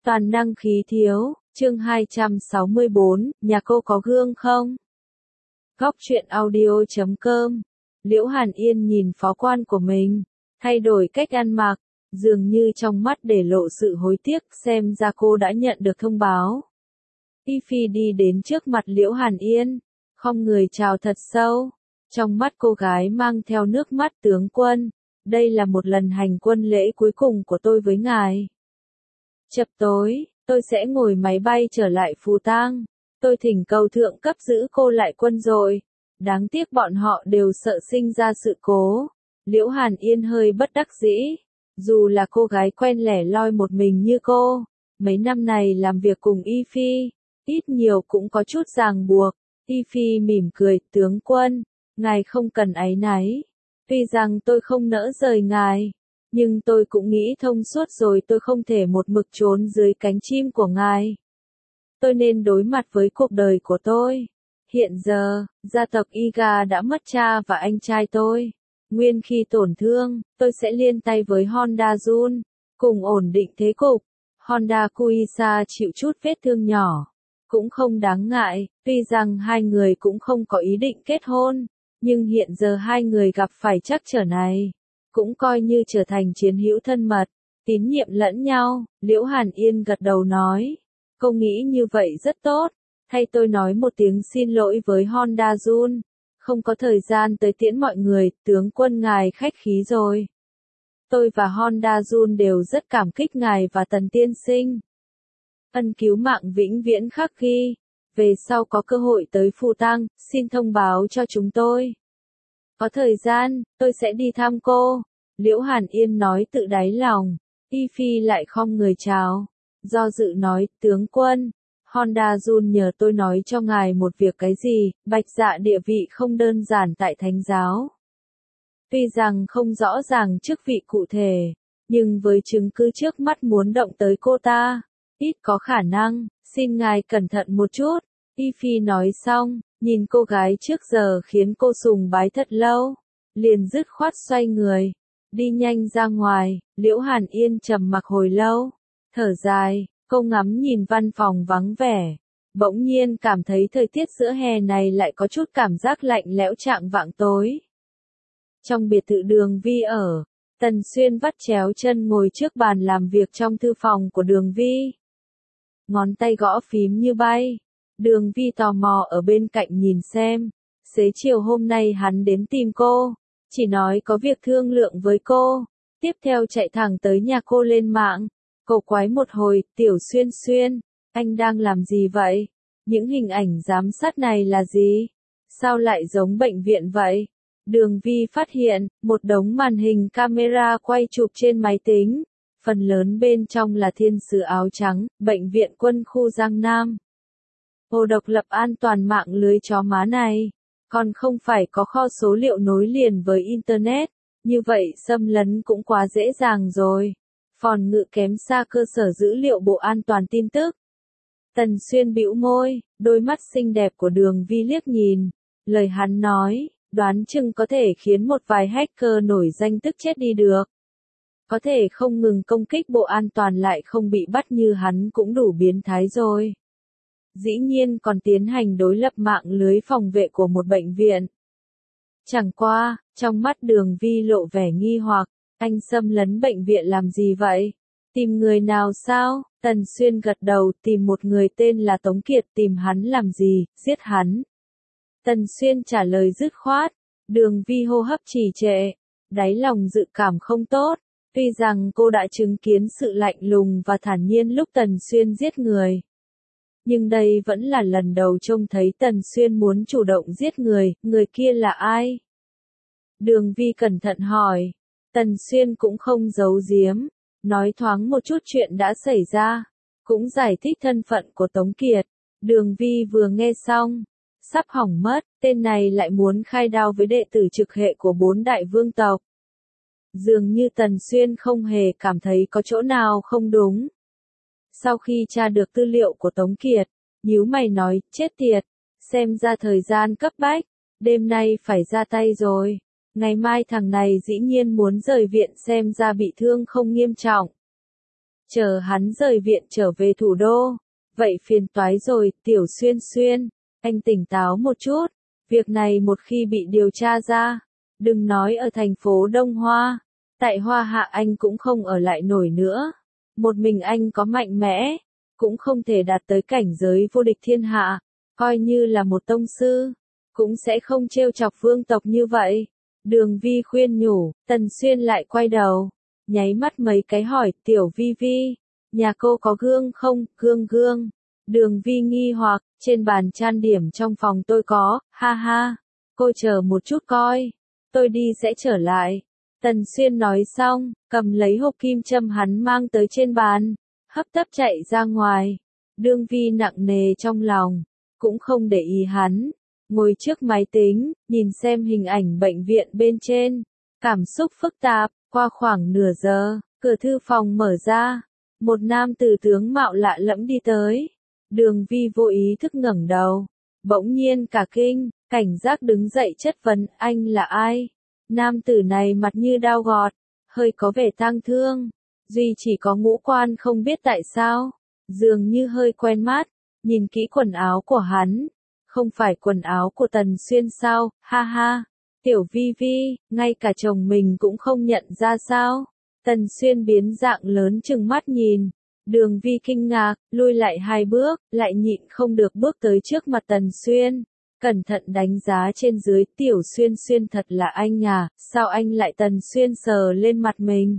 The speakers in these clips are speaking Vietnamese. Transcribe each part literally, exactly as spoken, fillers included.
Toàn năng khí thiếu, chương hai trăm sáu mươi bốn, nhà cô có gương không? Góc truyện audio chấm com. Liễu Hàn Yên nhìn phó quan của mình, thay đổi cách ăn mặc, dường như trong mắt để lộ sự hối tiếc, xem ra cô đã nhận được thông báo. Y Phi đi đến trước mặt Liễu Hàn Yên, khom người chào thật sâu, trong mắt cô gái mang theo nước mắt. Tướng quân, đây là một lần hành quân lễ cuối cùng của tôi với ngài. Chập tối, tôi sẽ ngồi máy bay trở lại Phù Tang. Tôi thỉnh cầu thượng cấp giữ cô lại quân rồi. Đáng tiếc bọn họ đều sợ sinh ra sự cố. Liễu Hàn Yên hơi bất đắc dĩ. Dù là cô gái quen lẻ loi một mình như cô, mấy năm này làm việc cùng Y Phi, ít nhiều cũng có chút ràng buộc. Y Phi mỉm cười, tướng quân, ngài không cần áy náy. Tuy rằng tôi không nỡ rời ngài, nhưng tôi cũng nghĩ thông suốt rồi, tôi không thể một mực trốn dưới cánh chim của ngài. Tôi nên đối mặt với cuộc đời của tôi. Hiện giờ, gia tộc Iga đã mất cha và anh trai tôi. Nguyên khi tổn thương, tôi sẽ liên tay với Honda Jun, cùng ổn định thế cục. Honda Kuisa chịu chút vết thương nhỏ, cũng không đáng ngại, tuy rằng hai người cũng không có ý định kết hôn, nhưng hiện giờ hai người gặp phải trắc trở này, cũng coi như trở thành chiến hữu thân mật, tín nhiệm lẫn nhau. Liễu Hàn Yên gật đầu nói, cô nghĩ như vậy rất tốt, thay tôi nói một tiếng xin lỗi với Honda Jun, không có thời gian tới tiễn mọi người. Tướng quân ngài khách khí rồi. Tôi và Honda Jun đều rất cảm kích ngài và Tần tiên sinh. Ân cứu mạng vĩnh viễn khắc ghi. Về sau có cơ hội tới Phù Tang, xin thông báo cho chúng tôi. Có thời gian, tôi sẽ đi thăm cô. Liễu Hàn Yên nói tự đáy lòng. Y Phi lại khom người chào. Do dự nói, tướng quân, Honda Jun nhờ tôi nói cho ngài một việc. Cái gì? Bạch Dạ địa vị không đơn giản tại Thánh giáo. Tuy rằng không rõ ràng chức vị cụ thể, nhưng với chứng cứ trước mắt muốn động tới cô ta, ít có khả năng, xin ngài cẩn thận một chút. Y Phi nói xong, nhìn cô gái trước giờ khiến cô sùng bái thật lâu, liền dứt khoát xoay người, đi nhanh ra ngoài. Liễu Hàn Yên trầm mặc hồi lâu, thở dài, cô ngắm nhìn văn phòng vắng vẻ, bỗng nhiên cảm thấy thời tiết giữa hè này lại có chút cảm giác lạnh lẽo chạng vạng tối. Trong biệt thự Đường Vi ở, Tần Xuyên vắt chéo chân ngồi trước bàn làm việc trong thư phòng của Đường Vi. Ngón tay gõ phím như bay. Đường Vi tò mò ở bên cạnh nhìn xem. Xế chiều hôm nay hắn đến tìm cô, chỉ nói có việc thương lượng với cô, tiếp theo chạy thẳng tới nhà cô lên mạng. Cô quái một hồi, Tiểu Xuyên Xuyên, anh đang làm gì vậy? Những hình ảnh giám sát này là gì? Sao lại giống bệnh viện vậy? Đường Vi phát hiện, một đống màn hình camera quay chụp trên máy tính, phần lớn bên trong là thiên sứ áo trắng, bệnh viện quân khu Giang Nam. Hồ độc lập an toàn mạng lưới chó má này, còn không phải có kho số liệu nối liền với Internet, như vậy xâm lấn cũng quá dễ dàng rồi. Phòng ngự kém xa cơ sở dữ liệu Bộ An toàn tin tức. Tần Xuyên bĩu môi, đôi mắt xinh đẹp của Đường Vi liếc nhìn, lời hắn nói, đoán chừng có thể khiến một vài hacker nổi danh tức chết đi được. Có thể không ngừng công kích Bộ An toàn lại không bị bắt như hắn cũng đủ biến thái rồi. Dĩ nhiên còn tiến hành đối lập mạng lưới phòng vệ của một bệnh viện. Chẳng qua, trong mắt Đường Vi lộ vẻ nghi hoặc, anh xâm lấn bệnh viện làm gì vậy? Tìm người nào sao? Tần Xuyên gật đầu, tìm một người tên là Tống Kiệt. Tìm hắn làm gì? Giết hắn. Tần Xuyên trả lời dứt khoát. Đường Vi hô hấp trì trệ, đáy lòng dự cảm không tốt. Tuy rằng cô đã chứng kiến sự lạnh lùng và thản nhiên lúc Tần Xuyên giết người, nhưng đây vẫn là lần đầu trông thấy Tần Xuyên muốn chủ động giết người. Người kia là ai? Đường Vi cẩn thận hỏi. Tần Xuyên cũng không giấu giếm, nói thoáng một chút chuyện đã xảy ra, cũng giải thích thân phận của Tống Kiệt. Đường Vi vừa nghe xong, sắp hỏng mất, tên này lại muốn khai đao với đệ tử trực hệ của bốn đại vương tộc. Dường như Tần Xuyên không hề cảm thấy có chỗ nào không đúng. Sau khi tra được tư liệu của Tống Kiệt, nhíu mày nói, chết tiệt, xem ra thời gian cấp bách, đêm nay phải ra tay rồi. Ngày mai thằng này dĩ nhiên muốn rời viện, xem ra bị thương không nghiêm trọng. chờ hắn rời viện trở về thủ đô. Vậy phiền toái rồi, Tiểu Xuyên Xuyên, anh tỉnh táo một chút, việc này một khi bị điều tra ra, đừng nói ở thành phố Đông Hoa, tại Hoa Hạ anh cũng không ở lại nổi nữa. Một mình anh có mạnh mẽ, cũng không thể đạt tới cảnh giới vô địch thiên hạ, coi như là một tông sư, cũng sẽ không trêu chọc vương tộc như vậy. Đường Vi khuyên nhủ, Tần Xuyên lại quay đầu, nháy mắt mấy cái hỏi, Tiểu Vi Vi, nhà cô có gương không, gương gương. Đường Vi nghi hoặc, trên bàn trang điểm trong phòng tôi có, ha ha, cô chờ một chút coi, tôi đi sẽ trở lại. Tần Xuyên nói xong, cầm lấy hộp kim châm hắn mang tới trên bàn, hấp tấp chạy ra ngoài. Đường Vi nặng nề trong lòng, cũng không để ý hắn, ngồi trước máy tính, nhìn xem hình ảnh bệnh viện bên trên, cảm xúc phức tạp. Qua khoảng nửa giờ, cửa thư phòng mở ra, một nam tử tướng mạo lạ lẫm đi tới. Đường Vi vô ý thức ngẩng đầu, bỗng nhiên cả kinh, cảnh giác đứng dậy chất vấn, anh là ai? Nam tử này mặt như dao gọt, hơi có vẻ tang thương, duy chỉ có ngũ quan không biết tại sao, dường như hơi quen mắt, nhìn kỹ quần áo của hắn, không phải quần áo của Tần Xuyên sao, ha ha, Tiểu Vi Vi, ngay cả chồng mình cũng không nhận ra sao? Tần Xuyên biến dạng lớn trừng mắt nhìn. Đường Vi kinh ngạc, lui lại hai bước, lại nhịn không được bước tới trước mặt Tần Xuyên. Cẩn thận đánh giá trên dưới, Tiểu Xuyên Xuyên thật là anh à, sao anh lại? Tần Xuyên sờ lên mặt mình.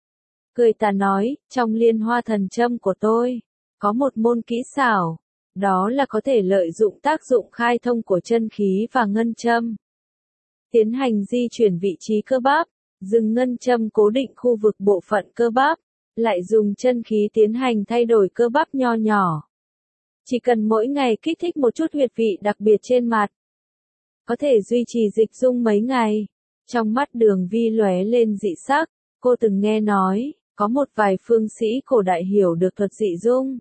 Cười ta nói, trong liên hoa thần châm của tôi, có một môn kỹ xảo, đó là có thể lợi dụng tác dụng khai thông của chân khí và ngân châm. Tiến hành di chuyển vị trí cơ bắp, dừng ngân châm cố định khu vực bộ phận cơ bắp, lại dùng chân khí tiến hành thay đổi cơ bắp nho nhỏ. Chỉ cần mỗi ngày kích thích một chút huyệt vị đặc biệt trên mặt, có thể duy trì dịch dung mấy ngày. Trong mắt Đường Vi lóe lên dị sắc, cô từng nghe nói, có một vài phương sĩ cổ đại hiểu được thuật dị dung.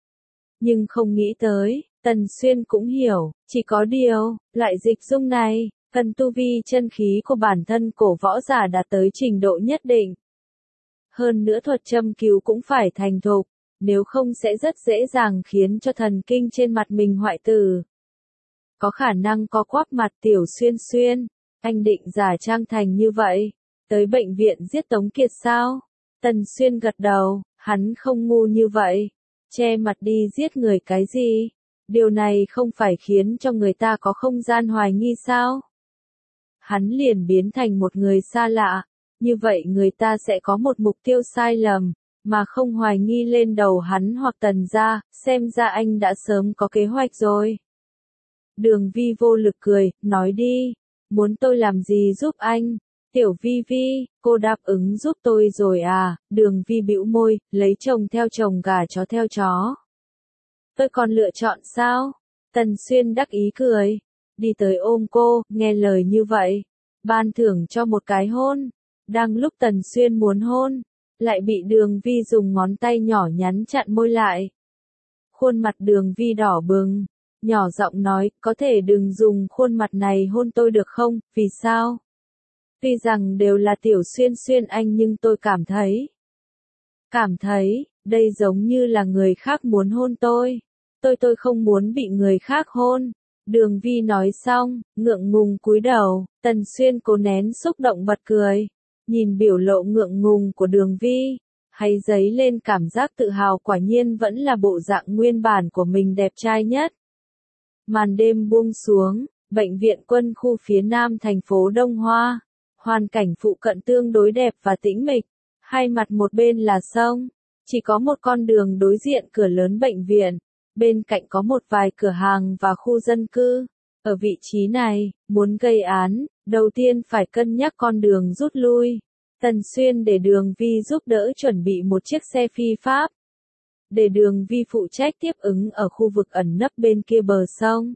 Nhưng không nghĩ tới, Tần Xuyên cũng hiểu, chỉ có điều, loại dịch dung này, cần tu vi chân khí của bản thân cổ võ giả đạt tới trình độ nhất định. Hơn nữa thuật châm cứu cũng phải thành thục, nếu không sẽ rất dễ dàng khiến cho thần kinh trên mặt mình hoại tử. Có khả năng có quắp mặt. Tiểu Xuyên Xuyên, anh định giả trang thành như vậy, tới bệnh viện giết Tống Kiệt sao? Tần Xuyên gật đầu, hắn không ngu như vậy, che mặt đi giết người cái gì? Điều này không phải khiến cho người ta có không gian hoài nghi sao? Hắn liền biến thành một người xa lạ, như vậy người ta sẽ có một mục tiêu sai lầm, mà không hoài nghi lên đầu hắn hoặc Tần gia, xem ra anh đã sớm có kế hoạch rồi. Đường Vi vô lực cười, nói đi, muốn tôi làm gì giúp anh? Tiểu Vi Vi, cô đáp ứng giúp tôi rồi à? Đường Vi bĩu môi, lấy chồng theo chồng gà chó theo chó. Tôi còn lựa chọn sao? Tần Xuyên đắc ý cười, đi tới ôm cô, nghe lời như vậy, ban thưởng cho một cái hôn. Đang lúc Tần Xuyên muốn hôn, lại bị Đường Vi dùng ngón tay nhỏ nhắn chặn môi lại. Khuôn mặt Đường Vi đỏ bừng, nhỏ giọng nói, có thể đừng dùng khuôn mặt này hôn tôi được không? Vì sao? Tuy rằng đều là Tiểu Xuyên Xuyên anh nhưng tôi cảm thấy, cảm thấy, đây giống như là người khác muốn hôn tôi. Tôi tôi không muốn bị người khác hôn. Đường Vi nói xong, ngượng ngùng cúi đầu, Tần Xuyên cố nén xúc động bật cười. Nhìn biểu lộ ngượng ngùng của Đường Vi, hay dấy lên cảm giác tự hào, quả nhiên vẫn là bộ dạng nguyên bản của mình đẹp trai nhất. Màn đêm buông xuống, bệnh viện quân khu phía nam thành phố Đông Hoa. Hoàn cảnh phụ cận tương đối đẹp và tĩnh mịch, hai mặt một bên là sông, chỉ có một con đường đối diện cửa lớn bệnh viện, bên cạnh có một vài cửa hàng và khu dân cư. Ở vị trí này, muốn gây án, đầu tiên phải cân nhắc con đường rút lui. Tần Xuyên để Đường Vi giúp đỡ chuẩn bị một chiếc xe phi pháp, để Đường Vi phụ trách tiếp ứng ở khu vực ẩn nấp bên kia bờ sông.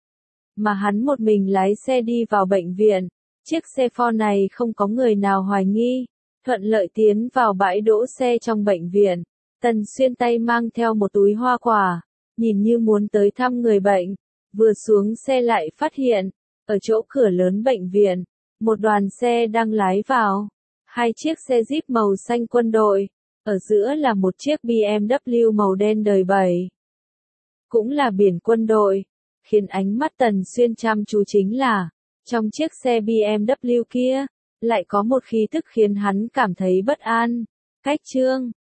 Mà hắn một mình lái xe đi vào bệnh viện. Chiếc xe Ford này không có người nào hoài nghi, thuận lợi tiến vào bãi đỗ xe trong bệnh viện. Tần Xuyên tay mang theo một túi hoa quả, nhìn như muốn tới thăm người bệnh. Vừa xuống xe lại phát hiện, ở chỗ cửa lớn bệnh viện, một đoàn xe đang lái vào. Hai chiếc xe Jeep màu xanh quân đội, Ở giữa là một chiếc bê em vê màu đen đời bảy. Cũng là biển quân đội. Khiến ánh mắt Tần Xuyên chăm chú chính là, trong chiếc xe bê em vê kia, lại có một khí tức khiến hắn cảm thấy bất an. Cách trương,